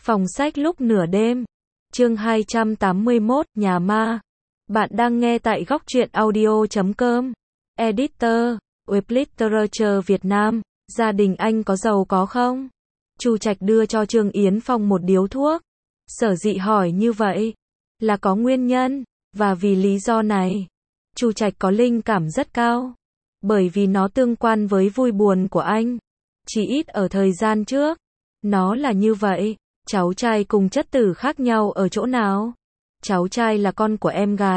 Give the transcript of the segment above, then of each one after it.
Phòng sách lúc nửa đêm. Chương 281, Nhà ma. Bạn đang nghe tại góc truyện audio.com. Editor, Web Literature Việt Nam. Gia đình anh có giàu có không? Chu Trạch đưa cho Trương Yến Phong một điếu thuốc. Sở dĩ hỏi như vậy là có nguyên nhân, và vì lý do này, Chu Trạch có linh cảm rất cao, bởi vì nó tương quan với vui buồn của anh. Chỉ ít ở thời gian trước, nó là như vậy. Cháu trai cùng chất tử khác nhau ở chỗ nào? Cháu trai là con của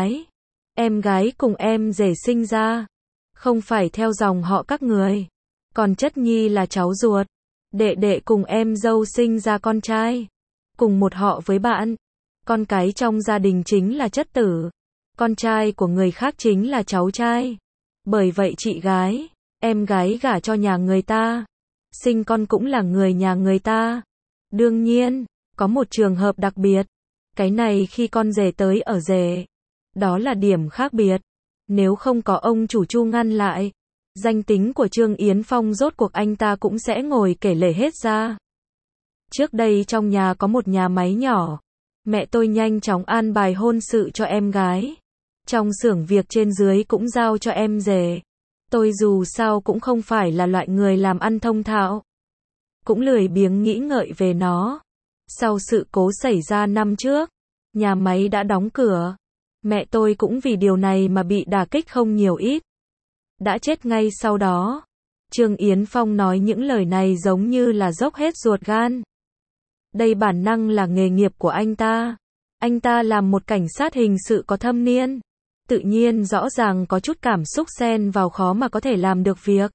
em gái cùng em rể sinh ra, không phải theo dòng họ các người. Còn chất nhi là cháu ruột, đệ đệ cùng em dâu sinh ra con trai, cùng một họ với bạn. Con cái trong gia đình chính là chất tử, con trai của người khác chính là cháu trai. Bởi vậy chị gái, em gái gả cho nhà người ta, sinh con cũng là người nhà người ta. Đương nhiên, có một trường hợp đặc biệt. Cái này khi con rể tới ở rể. Đó là điểm khác biệt. Nếu không có ông chủ Chu ngăn lại, danh tính của Trương Yến Phong rốt cuộc anh ta cũng sẽ ngồi kể lể hết ra. Trước đây trong nhà có một nhà máy nhỏ. Mẹ tôi nhanh chóng an bài hôn sự cho em gái. Trong xưởng việc trên dưới cũng giao cho em rể. Tôi dù sao cũng không phải là loại người làm ăn thông thạo, cũng lười biếng nghĩ ngợi về nó. Sau sự cố xảy ra năm trước, nhà máy đã đóng cửa. Mẹ tôi cũng vì điều này mà bị đả kích không nhiều ít. Đã chết ngay sau đó. Trương Yến Phong nói những lời này giống như là dốc hết ruột gan. Đây bản năng là nghề nghiệp của anh ta. Anh ta làm một cảnh sát hình sự có thâm niên. Tự nhiên rõ ràng có chút cảm xúc xen vào khó mà có thể làm được việc.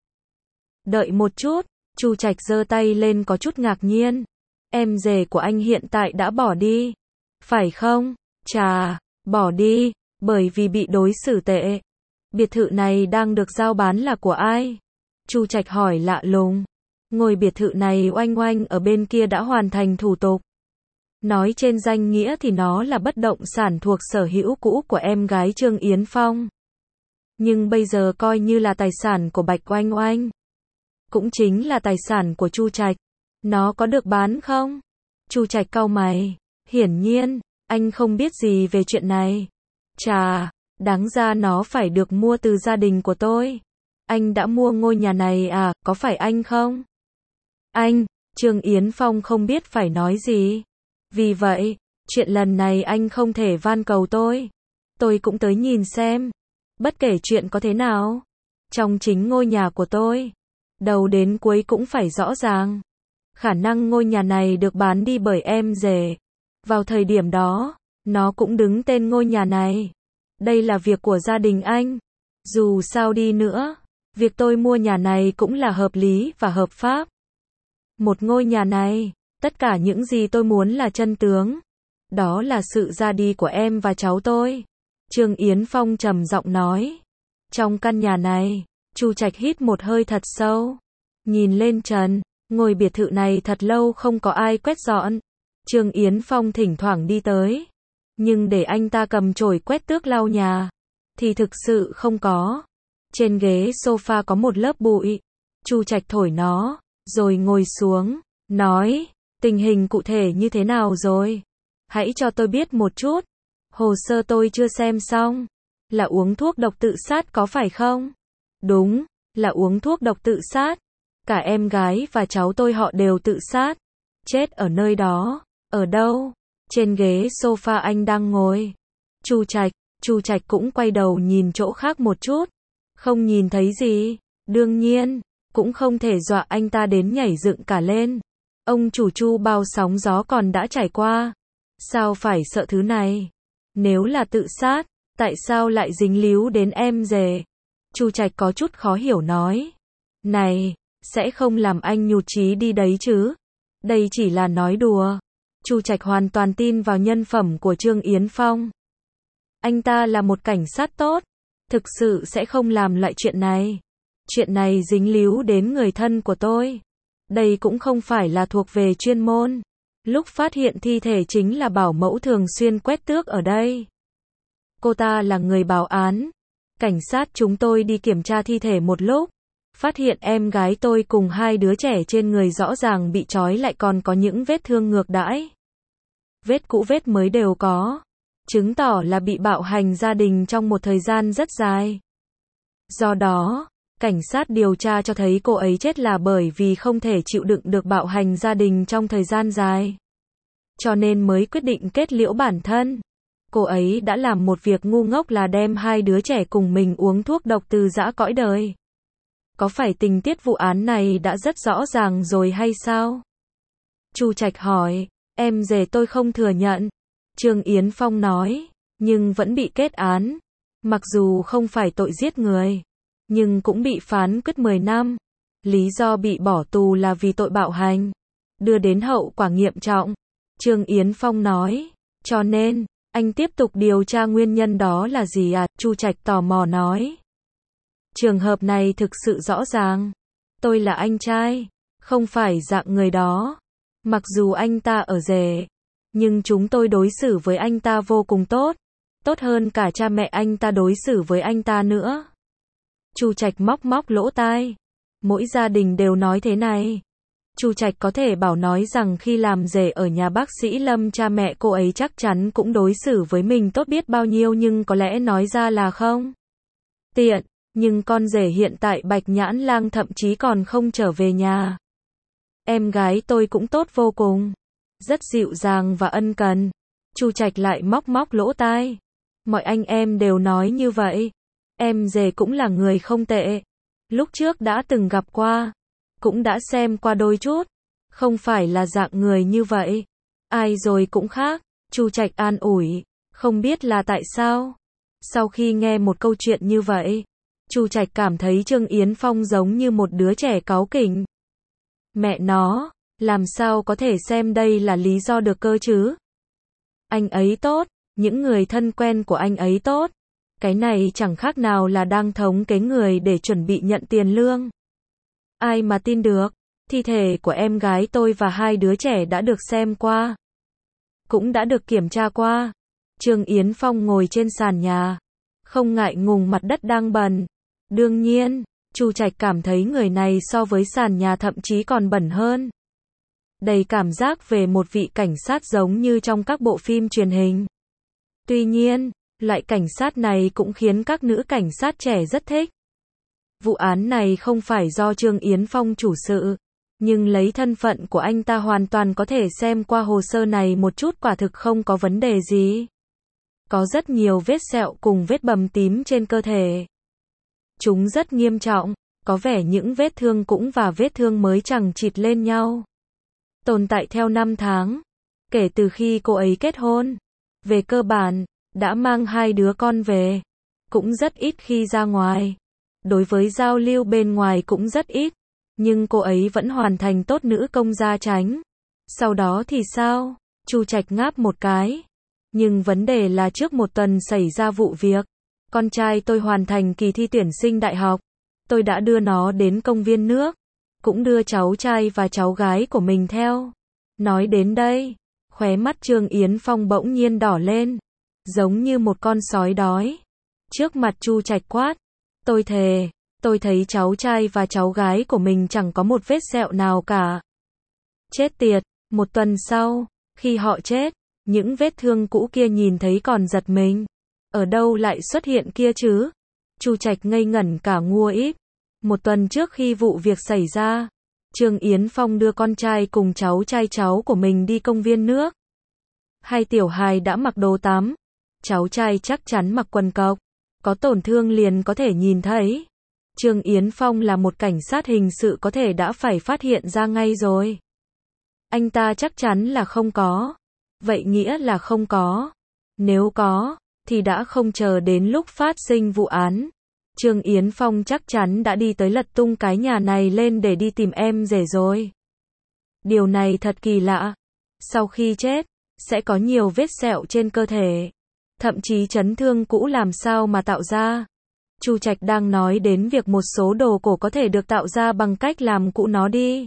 Đợi một chút. Chu Trạch giơ tay lên có chút ngạc nhiên. Em rể của anh hiện tại đã bỏ đi, phải không? Chà, bỏ đi, bởi vì bị đối xử tệ. Biệt thự này đang được giao bán là của ai? Chu Trạch hỏi lạ lùng. Ngôi biệt thự này oanh oanh ở bên kia đã hoàn thành thủ tục. Nói trên danh nghĩa thì nó là bất động sản thuộc sở hữu cũ của em gái Trương Yến Phong. Nhưng bây giờ coi như là tài sản của Bạch Oanh Oanh. Cũng chính là tài sản của Chu Trạch. Nó có được bán không? Chu Trạch cau mày. Hiển nhiên, anh không biết gì về chuyện này. Chà, đáng ra nó phải được mua từ gia đình của tôi. Anh đã mua ngôi nhà này à, có phải anh không? Anh, Trương Yến Phong không biết phải nói gì. Vì vậy, chuyện lần này anh không thể van cầu tôi. Tôi cũng tới nhìn xem. Bất kể chuyện có thế nào, trong chính ngôi nhà của tôi, đầu đến cuối cũng phải rõ ràng. Khả năng ngôi nhà này được bán đi bởi em rể. Vào thời điểm đó, nó cũng đứng tên ngôi nhà này. Đây là việc của gia đình anh. Dù sao đi nữa, việc tôi mua nhà này cũng là hợp lý và hợp pháp. Một ngôi nhà này, tất cả những gì tôi muốn là chân tướng. Đó là sự ra đi của em và cháu tôi. Trương Yến Phong trầm giọng nói. Trong căn nhà này, Chu Trạch hít một hơi thật sâu. Nhìn lên trần, ngôi biệt thự này thật lâu không có ai quét dọn. Trương Yến Phong thỉnh thoảng đi tới. Nhưng để anh ta cầm chổi quét tước lau nhà, thì thực sự không có. Trên ghế sofa có một lớp bụi. Chu Trạch thổi nó, rồi ngồi xuống, nói, tình hình cụ thể như thế nào rồi? Hãy cho tôi biết một chút. Hồ sơ tôi chưa xem xong. Là uống thuốc độc tự sát có phải không? Đúng, là uống thuốc độc tự sát. Cả em gái và cháu tôi họ đều tự sát. Chết ở nơi đó. Ở đâu? Trên ghế sofa anh đang ngồi. Chu Trạch cũng quay đầu nhìn chỗ khác một chút. Không nhìn thấy gì. Đương nhiên, cũng không thể dọa anh ta đến nhảy dựng cả lên. Ông chủ Chu bao sóng gió còn đã trải qua. Sao phải sợ thứ này? Nếu là tự sát, tại sao lại dính líu đến em rể? Chu Trạch có chút khó hiểu nói. Này, sẽ không làm anh nhụt chí đi đấy chứ? Đây chỉ là nói đùa. Chu Trạch hoàn toàn tin vào nhân phẩm của Trương Yến Phong. Anh ta là một cảnh sát tốt, thực sự sẽ không làm loại chuyện này. Chuyện này dính líu đến người thân của tôi. Đây cũng không phải là thuộc về chuyên môn. Lúc phát hiện thi thể chính là bảo mẫu thường xuyên quét tước ở đây. Cô ta là người báo án. Cảnh sát chúng tôi đi kiểm tra thi thể một lúc, phát hiện em gái tôi cùng hai đứa trẻ trên người rõ ràng bị trói lại còn có những vết thương ngược đãi. vết cũ vết mới đều có, chứng tỏ là bị bạo hành gia đình trong một thời gian rất dài. Do đó, cảnh sát điều tra cho thấy cô ấy chết là bởi vì không thể chịu đựng được bạo hành gia đình trong thời gian dài. Cho nên mới quyết định kết liễu bản thân. Cô ấy đã làm một việc ngu ngốc là đem hai đứa trẻ cùng mình uống thuốc độc từ giã cõi đời. Có phải tình tiết vụ án này đã rất rõ ràng rồi hay sao? Chu Trạch hỏi, em dề tôi không thừa nhận. Trương Yến Phong nói, nhưng vẫn bị kết án. Mặc dù không phải tội giết người, nhưng cũng bị phán quyết 10 năm. Lý do bị bỏ tù là vì tội bạo hành, đưa đến hậu quả nghiêm trọng. Trương Yến Phong nói, cho nên, anh tiếp tục điều tra nguyên nhân đó là gì à? Chu Trạch tò mò nói. Trường hợp này thực sự rõ ràng. Tôi là anh trai, không phải dạng người đó. Mặc dù anh ta ở rể, nhưng chúng tôi đối xử với anh ta vô cùng tốt. Tốt hơn cả cha mẹ anh ta đối xử với anh ta nữa. Chu Trạch móc móc lỗ tai. Mỗi gia đình đều nói thế này. Chu Trạch có thể bảo nói rằng khi làm rể ở nhà bác sĩ Lâm cha mẹ cô ấy chắc chắn cũng đối xử với mình tốt biết bao nhiêu nhưng có lẽ nói ra là không tiện. Nhưng con rể hiện tại Bạch Nhãn Lang thậm chí còn không trở về nhà. Em gái tôi cũng tốt vô cùng. Rất dịu dàng và ân cần. Chu Trạch lại móc móc lỗ tai. Mọi anh em đều nói như vậy. Em rể cũng là người không tệ. Lúc trước đã từng gặp qua. Cũng đã xem qua đôi chút. Không phải là dạng người như vậy. Ai rồi cũng khác. Chu Trạch an ủi. Không biết là tại sao. Sau khi nghe một câu chuyện như vậy, Chu Trạch cảm thấy Trương Yến Phong giống như một đứa trẻ cáu kỉnh. Mẹ nó, làm sao có thể xem đây là lý do được cơ chứ? Anh ấy tốt, những người thân quen của anh ấy tốt. Cái này chẳng khác nào là đang thống kê người để chuẩn bị nhận tiền lương. Ai mà tin được, thi thể của em gái tôi và hai đứa trẻ đã được xem qua. Cũng đã được kiểm tra qua. Trương Yến Phong ngồi trên sàn nhà, không ngại ngùng mặt đất đang bẩn. Đương nhiên, Chu Trạch cảm thấy người này so với sàn nhà thậm chí còn bẩn hơn. Đầy cảm giác về một vị cảnh sát giống như trong các bộ phim truyền hình. Tuy nhiên, loại cảnh sát này cũng khiến các nữ cảnh sát trẻ rất thích. Vụ án này không phải do Trương Yến Phong chủ sự, nhưng lấy thân phận của anh ta hoàn toàn có thể xem qua hồ sơ này một chút quả thực không có vấn đề gì. Có rất nhiều vết sẹo cùng vết bầm tím trên cơ thể. Chúng rất nghiêm trọng, có vẻ những vết thương cũ và vết thương mới chằng chịt lên nhau. Tồn tại theo 5 tháng, kể từ khi cô ấy kết hôn. Về cơ bản, đã mang hai đứa con về. Cũng rất ít khi ra ngoài. Đối với giao lưu bên ngoài cũng rất ít. Nhưng cô ấy vẫn hoàn thành tốt nữ công gia chánh. Sau đó thì sao? Chu Trạch ngáp một cái. Nhưng vấn đề là trước một tuần xảy ra vụ việc. Con trai tôi hoàn thành kỳ thi tuyển sinh đại học. Tôi đã đưa nó đến công viên nước. Cũng đưa cháu trai và cháu gái của mình theo. Nói đến đây, khóe mắt Trương Yến Phong bỗng nhiên đỏ lên. Giống như một con sói đói. Trước mặt Chu Trạch quát. Tôi thề, tôi thấy cháu trai và cháu gái của mình chẳng có một vết sẹo nào cả. Chết tiệt, một tuần sau, khi họ chết, những vết thương cũ kia nhìn thấy còn giật mình. Ở đâu lại xuất hiện kia chứ? Chu Trạch ngây ngẩn cả nguôi. Một tuần trước khi vụ việc xảy ra, Trương Yến Phong đưa con trai cùng cháu trai cháu của mình đi công viên nước. Hai tiểu hài đã mặc đồ tắm. Cháu trai chắc chắn mặc quần cộc. Có tổn thương liền có thể nhìn thấy. Trương Yến Phong là một cảnh sát hình sự có thể đã phải phát hiện ra ngay rồi. Anh ta chắc chắn là không có. Vậy nghĩa là không có. Nếu có, thì đã không chờ đến lúc phát sinh vụ án. Trương Yến Phong chắc chắn đã đi tới lật tung cái nhà này lên để đi tìm em rể rồi. Điều này thật kỳ lạ. Sau khi chết, sẽ có nhiều vết sẹo trên cơ thể. Thậm chí chấn thương cũ làm sao mà tạo ra. Chu Trạch đang nói đến việc một số đồ cổ có thể được tạo ra bằng cách làm cũ nó đi.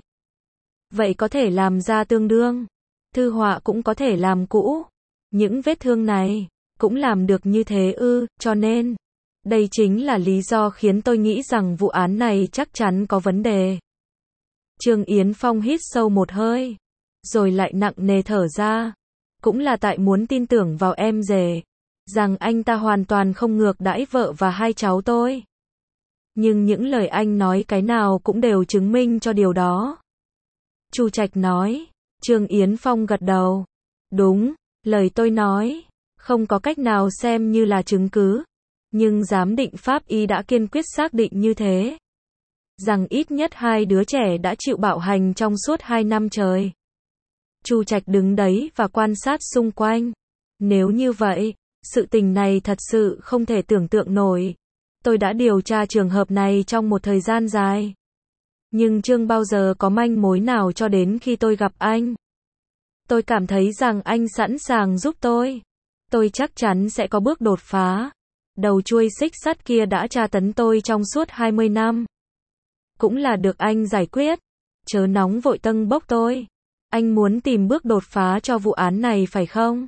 Vậy có thể làm ra tương đương. Thư họa cũng có thể làm cũ. Những vết thương này cũng làm được như thế ư, cho nên đây chính là lý do khiến tôi nghĩ rằng vụ án này chắc chắn có vấn đề. Trương Yến Phong hít sâu một hơi, rồi lại nặng nề thở ra. cũng là tại muốn tin tưởng vào em rể, rằng anh ta hoàn toàn không ngược đãi vợ và hai cháu tôi. Nhưng những lời anh nói cái nào cũng đều chứng minh cho điều đó. Chu Trạch nói. Trương Yến Phong gật đầu. Đúng, lời tôi nói, không có cách nào xem như là chứng cứ. Nhưng giám định pháp y đã kiên quyết xác định như thế. Rằng ít nhất hai đứa trẻ đã chịu bạo hành trong suốt 2 năm trời. Chu Trạch đứng đấy và quan sát xung quanh. Nếu như vậy, sự tình này thật sự không thể tưởng tượng nổi. Tôi đã điều tra trường hợp này trong một thời gian dài. Nhưng chưa bao giờ có manh mối nào cho đến khi tôi gặp anh. Tôi cảm thấy rằng anh sẵn sàng giúp tôi. Tôi chắc chắn sẽ có bước đột phá. Đầu chuôi xích sắt kia đã tra tấn tôi trong suốt 20 năm. Cũng là được anh giải quyết. Chớ nóng vội tâng bốc tôi. Anh muốn tìm bước đột phá cho vụ án này phải không?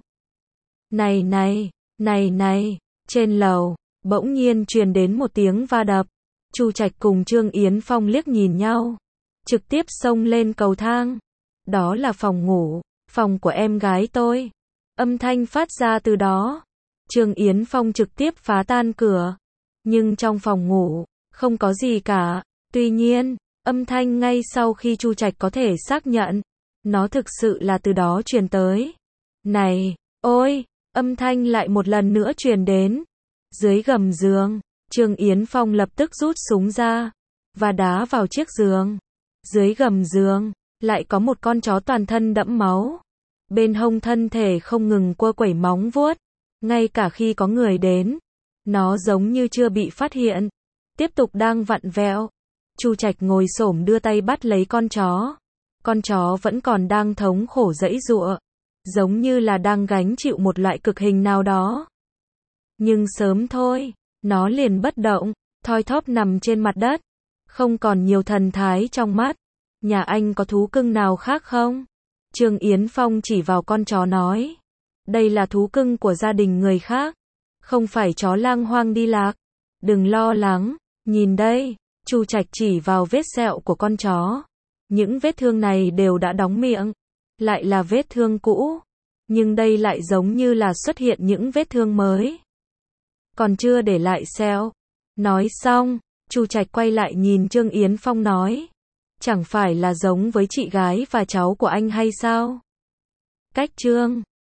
Này, trên lầu, bỗng nhiên truyền đến một tiếng va đập. Chu Trạch cùng Trương Yến Phong liếc nhìn nhau. Trực tiếp xông lên cầu thang. Đó là phòng ngủ, phòng của em gái tôi. Âm thanh phát ra từ đó. Trương Yến Phong trực tiếp phá tan cửa. Nhưng trong phòng ngủ, không có gì cả. Tuy nhiên, âm thanh ngay sau khi Chu Trạch có thể xác nhận, nó thực sự là từ đó truyền tới. Này, ôi, âm thanh lại một lần nữa truyền đến. Dưới gầm giường, Trương Yến Phong lập tức rút súng ra, và đá vào chiếc giường. Dưới gầm giường, lại có một con chó toàn thân đẫm máu. Bên hông thân thể không ngừng quơ quẩy móng vuốt. Ngay cả khi có người đến, nó giống như chưa bị phát hiện. Tiếp tục đang vặn vẹo. Chu Trạch ngồi xổm đưa tay bắt lấy con chó. Con chó vẫn còn đang thống khổ giãy giụa, giống như là đang gánh chịu một loại cực hình nào đó. Nhưng sớm thôi, nó liền bất động, thoi thóp nằm trên mặt đất, không còn nhiều thần thái trong mắt. Nhà anh có thú cưng nào khác không? Trương Yến Phong chỉ vào con chó nói. Đây là thú cưng của gia đình người khác, không phải chó lang hoang đi lạc. Đừng lo lắng, nhìn đây. Chu Trạch chỉ vào vết sẹo của con chó. Những vết thương này đều đã đóng miệng, lại là vết thương cũ, nhưng đây lại giống như là xuất hiện những vết thương mới, còn chưa để lại sẹo. Nói xong, Chu Trạch quay lại nhìn Trương Yến Phong nói, chẳng phải là giống với chị gái và cháu của anh hay sao? Cách Trương